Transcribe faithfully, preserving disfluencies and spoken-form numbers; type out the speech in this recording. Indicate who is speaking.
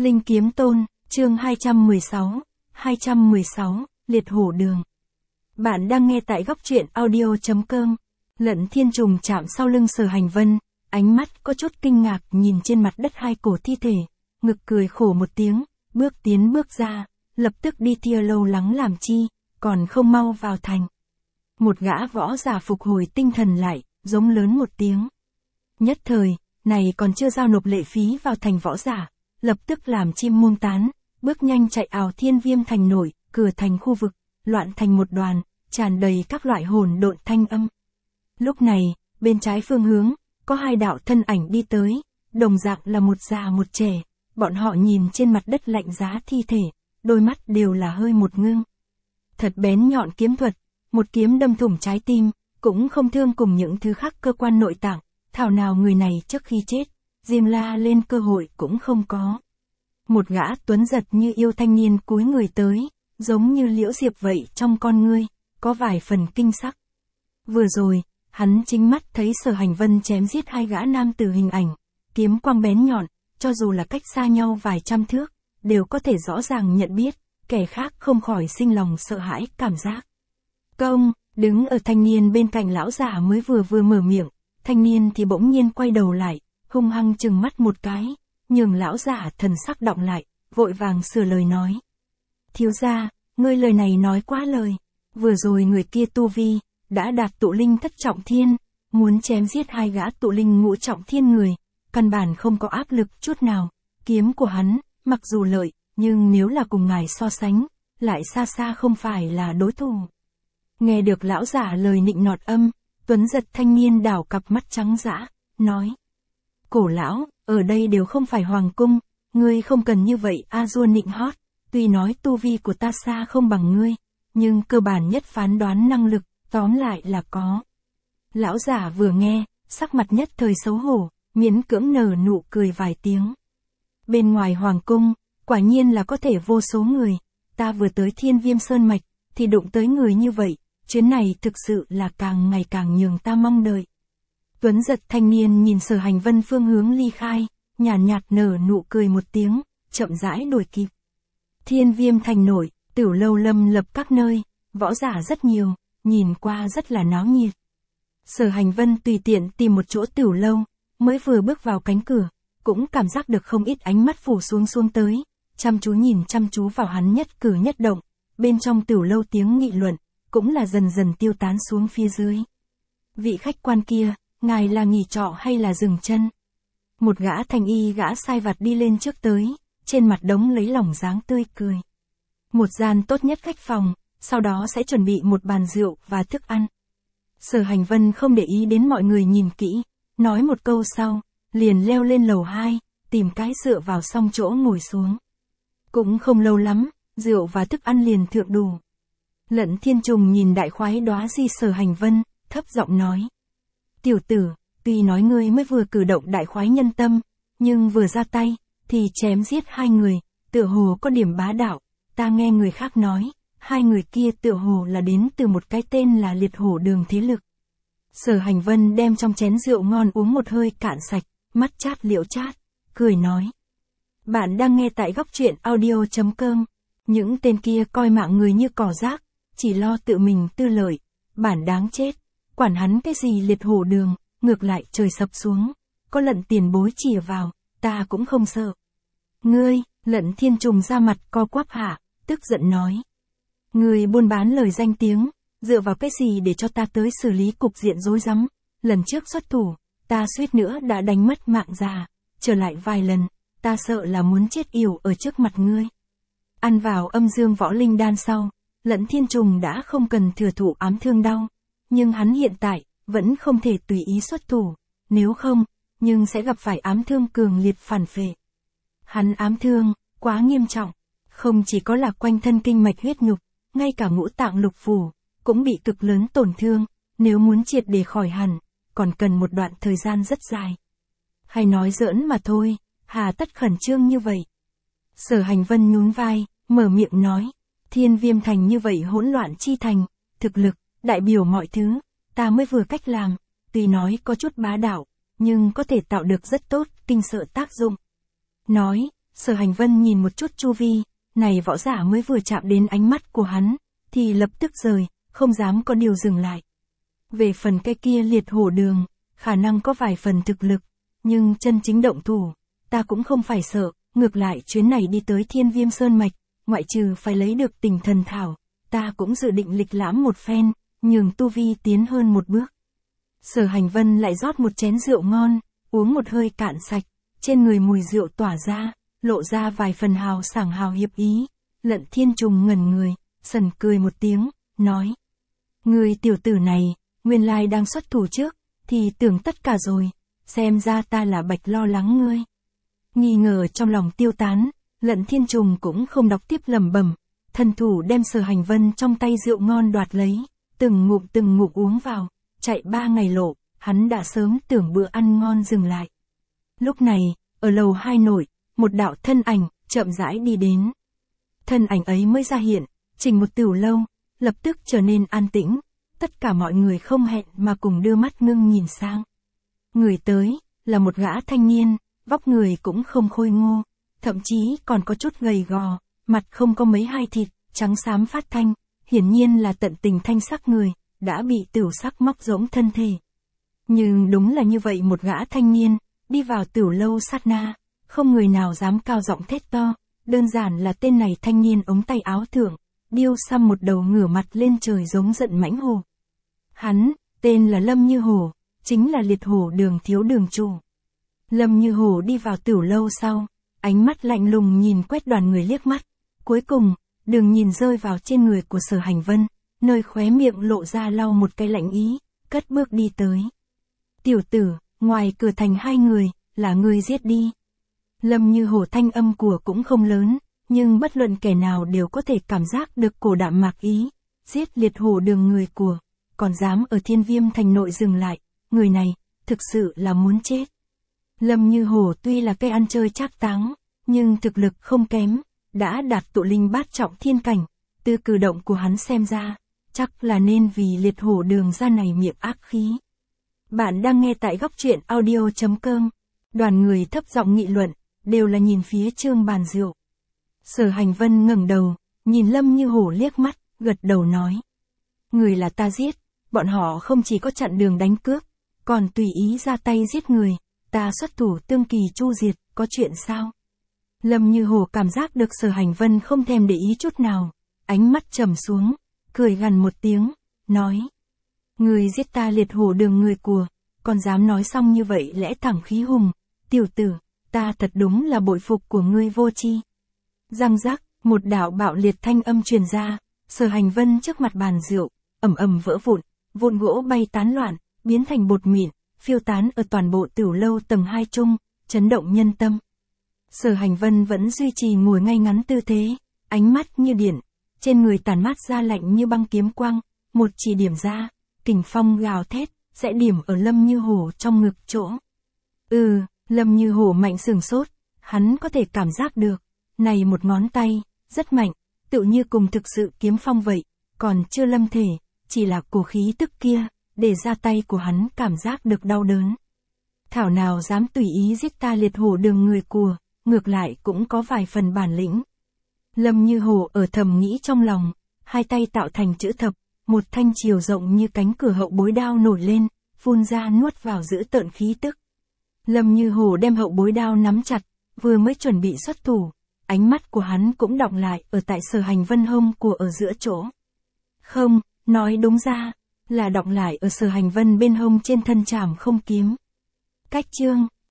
Speaker 1: Linh Kiếm Tôn, chương hai trăm mười sáu, hai trăm mười sáu, Liệt Hổ Đường. Bạn đang nghe tại góc truyện audio chấm com. Lận Thiên Trùng chạm sau lưng Sở Hành Vân, ánh mắt có chút kinh ngạc nhìn trên mặt đất hai cổ thi thể, ngực cười khổ một tiếng, bước tiến bước ra, lập tức đi tia lâu lắng làm chi, còn không mau vào thành. Một gã võ giả phục hồi tinh thần lại, giống lớn một tiếng. Nhất thời, này còn chưa giao nộp lệ phí vào thành võ giả, lập tức làm chim muông tán, bước nhanh chạy ào Thiên Viêm thành nổi, cửa thành khu vực, loạn thành một đoàn, tràn đầy các loại hỗn độn thanh âm. Lúc này, bên trái phương hướng, có hai đạo thân ảnh đi tới, đồng dạng là một già một trẻ, bọn họ nhìn trên mặt đất lạnh giá thi thể, đôi mắt đều là hơi một ngưng. Thật bén nhọn kiếm thuật, một kiếm đâm thủng trái tim, cũng không thương cùng những thứ khác cơ quan nội tạng, thảo nào người này trước khi chết, diêm la lên cơ hội cũng không có. Một gã tuấn giật như yêu thanh niên cúi người tới, giống như liễu diệp vậy trong con ngươi, có vài phần kinh sắc. Vừa rồi, hắn chính mắt thấy Sở Hành Vân chém giết hai gã nam tử hình ảnh, kiếm quang bén nhọn, cho dù là cách xa nhau vài trăm thước, đều có thể rõ ràng nhận biết, kẻ khác không khỏi sinh lòng sợ hãi cảm giác. Công, đứng ở thanh niên bên cạnh lão giả mới vừa vừa mở miệng, thanh niên thì bỗng nhiên quay đầu lại, hung hăng chừng mắt một cái, nhường lão giả thần sắc động lại, vội vàng sửa lời nói. Thiếu gia, ngươi lời này nói quá lời, vừa rồi người kia tu vi, đã đạt tụ linh thất trọng thiên, muốn chém giết hai gã tụ linh ngũ trọng thiên người, căn bản không có áp lực chút nào, kiếm của hắn, mặc dù lợi, nhưng nếu là cùng ngài so sánh, lại xa xa không phải là đối thủ. Nghe được lão giả lời nịnh nọt âm, tuấn giật thanh niên đảo cặp mắt trắng dã, nói. Cổ lão, ở đây đều không phải hoàng cung, ngươi không cần như vậy a dua nịnh hót, tuy nói tu vi của ta xa không bằng ngươi, nhưng cơ bản nhất phán đoán năng lực, tóm lại là có. Lão giả vừa nghe, sắc mặt nhất thời xấu hổ, miễn cưỡng nở nụ cười vài tiếng. Bên ngoài hoàng cung, quả nhiên là có thể vô số người, ta vừa tới Thiên Viêm Sơn Mạch, thì đụng tới người như vậy, chuyến này thực sự là càng ngày càng nhường ta mong đợi. Tuấn giật thanh niên nhìn Sở Hành Vân phương hướng ly khai, nhàn nhạt, nhạt nở nụ cười một tiếng, chậm rãi đuổi kịp. Thiên Viêm thành nổi, tiểu lâu lâm lập các nơi, võ giả rất nhiều, nhìn qua rất là náo nhiệt. Sở Hành Vân tùy tiện tìm một chỗ tiểu lâu, mới vừa bước vào cánh cửa, cũng cảm giác được không ít ánh mắt phủ xuống xuống tới, chăm chú nhìn chăm chú vào hắn nhất cử nhất động, bên trong tiểu lâu tiếng nghị luận, cũng là dần dần tiêu tán xuống phía dưới. Vị khách quan kia, ngài là nghỉ trọ hay là dừng chân? Một gã thành y gã sai vặt đi lên trước tới, trên mặt đống lấy lòng dáng tươi cười. Một gian tốt nhất khách phòng, sau đó sẽ chuẩn bị một bàn rượu và thức ăn. Sở Hành Vân không để ý đến mọi người nhìn kỹ, nói một câu sau, liền leo lên lầu hai, tìm cái dựa vào xong chỗ ngồi xuống. Cũng không lâu lắm, rượu và thức ăn liền thượng đủ. Lận Thiên Trùng nhìn đại khoái đóa di Sở Hành Vân, thấp giọng nói. Tiểu tử, tuy nói ngươi mới vừa cử động đại khoái nhân tâm, nhưng vừa ra tay, thì chém giết hai người, tựa hồ có điểm bá đạo, ta nghe người khác nói, hai người kia tựa hồ là đến từ một cái tên là Liệt Hổ Đường thế lực. Sở Hành Vân đem trong chén rượu ngon uống một hơi cạn sạch, mắt chát liễu chát, cười nói. Bạn đang nghe tại góc truyện audio chấm com, những tên kia coi mạng người như cỏ rác, chỉ lo tự mình tư lợi, bản đáng chết, quản hắn cái gì Liệt Hổ Đường, ngược lại trời sập xuống, có Lận tiền bối chìa vào, ta cũng không sợ. Ngươi, Lận Thiên Trùng ra mặt co quắp hạ, tức giận nói. Ngươi buôn bán lời danh tiếng, dựa vào cái gì để cho ta tới xử lý cục diện rối rắm, lần trước xuất thủ, ta suýt nữa đã đánh mất mạng già, trở lại vài lần, ta sợ là muốn chết yểu ở trước mặt ngươi. Ăn vào âm dương võ linh đan sau, Lận Thiên Trùng đã không cần thừa thụ ám thương đau, nhưng hắn hiện tại, vẫn không thể tùy ý xuất thủ, nếu không, nhưng sẽ gặp phải ám thương cường liệt phản phệ. Hắn ám thương, quá nghiêm trọng, không chỉ có là quanh thân kinh mạch huyết nhục, ngay cả ngũ tạng lục phủ, cũng bị cực lớn tổn thương, nếu muốn triệt để khỏi hẳn, còn cần một đoạn thời gian rất dài. Hay nói giỡn mà thôi, hà tất khẩn trương như vậy. Sở Hành Vân nhún vai, mở miệng nói, Thiên Viêm thành như vậy hỗn loạn chi thành, thực lực, đại biểu mọi thứ, ta mới vừa cách làm, tuy nói có chút bá đạo, nhưng có thể tạo được rất tốt, kinh sợ tác dụng. Nói, Sở Hành Vân nhìn một chút chu vi, này võ giả mới vừa chạm đến ánh mắt của hắn, thì lập tức rời, không dám có điều dừng lại. Về phần cái kia liệt hổ đường, khả năng có vài phần thực lực, nhưng chân chính động thủ, ta cũng không phải sợ, ngược lại chuyến này đi tới Thiên Viêm Sơn Mạch, ngoại trừ phải lấy được Tình Thần Thảo, ta cũng dự định lịch lãm một phen, nhường tu vi tiến hơn một bước. Sở Hành Vân lại rót một chén rượu ngon, uống một hơi cạn sạch, trên người mùi rượu tỏa ra, lộ ra vài phần hào sảng hào hiệp ý. Lận Thiên Trùng ngẩn người, sần cười một tiếng, nói: Người tiểu tử này, nguyên lai đang xuất thủ trước, thì tưởng tất cả rồi, xem ra ta là bạch lo lắng ngươi. Nghi ngờ trong lòng tiêu tán, Lận Thiên Trùng cũng không đọc tiếp lẩm bẩm, thân thủ đem Sở Hành Vân trong tay rượu ngon đoạt lấy, từng ngụm từng ngụm uống vào, chạy ba ngày lộ, hắn đã sớm tưởng bữa ăn ngon dừng lại. Lúc này, ở lầu hai nội, một đạo thân ảnh, chậm rãi đi đến. Thân ảnh ấy mới ra hiện, chỉnh một tửu lâu, lập tức trở nên an tĩnh, tất cả mọi người không hẹn mà cùng đưa mắt ngưng nhìn sang. Người tới, là một gã thanh niên, vóc người cũng không khôi ngô, thậm chí còn có chút gầy gò, mặt không có mấy hai thịt, trắng xám phát thanh, hiển nhiên là tận tình thanh sắc người, đã bị tửu sắc móc rỗng thân thể. Nhưng đúng là như vậy một gã thanh niên, đi vào tửu lâu sát na, không người nào dám cao giọng thét to, đơn giản là tên này thanh niên ống tay áo thượng, điêu xăm một đầu ngửa mặt lên trời giống giận mãnh hổ. Hắn, tên là Lâm Như Hổ, chính là liệt hổ đường thiếu đường chủ. Lâm Như Hổ đi vào tửu lâu sau, ánh mắt lạnh lùng nhìn quét đoàn người liếc mắt, cuối cùng, đường nhìn rơi vào trên người của Sở Hành Vân, nơi khóe miệng lộ ra lau một cái lạnh ý, cất bước đi tới. Tiểu tử, ngoài cửa thành hai người, là ngươi giết đi. Lâm Như Hổ thanh âm của cũng không lớn, nhưng bất luận kẻ nào đều có thể cảm giác được cổ đạm mạc ý, giết liệt hổ đường người của, còn dám ở Thiên Viêm thành nội dừng lại, người này, thực sự là muốn chết. Lâm Như Hổ tuy là cây ăn chơi trác táng, nhưng thực lực không kém, đã đạt tụ linh bát trọng thiên cảnh, từ cử động của hắn xem ra, chắc là nên vì liệt hổ đường ra này miệng ác khí. Bạn đang nghe tại góc truyện audio chấm com, đoàn người thấp giọng nghị luận, đều là nhìn phía trương bàn rượu. Sở Hành Vân ngẩng đầu, nhìn Lâm Như Hổ liếc mắt, gật đầu nói: Người là ta giết, bọn họ không chỉ có chặn đường đánh cướp, còn tùy ý ra tay giết người, ta xuất thủ tương kỳ chu diệt, có chuyện sao? Lâm Như Hổ cảm giác được Sở Hành Vân không thèm để ý chút nào, ánh mắt trầm xuống, cười gằn một tiếng, nói: Người giết ta liệt hổ đường người của, còn dám nói xong như vậy lẽ thẳng khí hùng, tiểu tử, ta thật đúng là bội phục của ngươi vô tri. Răng rắc, một đạo bạo liệt thanh âm truyền ra, Sở Hành Vân trước mặt bàn rượu, ầm ầm vỡ vụn, vụn gỗ bay tán loạn, biến thành bột mịn, phiêu tán ở toàn bộ tửu lâu tầng hai trung, chấn động nhân tâm. Sở Hành Vân vẫn duy trì ngồi ngay ngắn tư thế, ánh mắt như điện, trên người tản mát ra lạnh như băng kiếm quang, một chỉ điểm ra, kình phong gào thét, sẽ điểm ở Lâm Như Hổ trong ngực chỗ. Ừ, Lâm Như Hổ mạnh sửng sốt, hắn có thể cảm giác được, này một ngón tay, rất mạnh, tựu như cùng thực sự kiếm phong vậy, còn chưa lâm thể, chỉ là cổ khí tức kia, để ra tay của hắn cảm giác được đau đớn. Thảo nào dám tùy ý giết ta liệt hổ đường người của, ngược lại cũng có vài phần bản lĩnh. Lâm Như Hổ ở thầm nghĩ trong lòng, hai tay tạo thành chữ thập, một thanh chiều rộng như cánh cửa hậu bối đao nổi lên, phun ra nuốt vào giữ tợn khí tức. Lâm Như Hổ đem hậu bối đao nắm chặt, vừa mới chuẩn bị xuất thủ, ánh mắt của hắn cũng đọng lại ở tại Sở Hành Vân hông của ở giữa chỗ. Không, nói đúng ra, là đọng lại ở Sở Hành Vân bên hông trên thân trảm không kiếm. Cách chương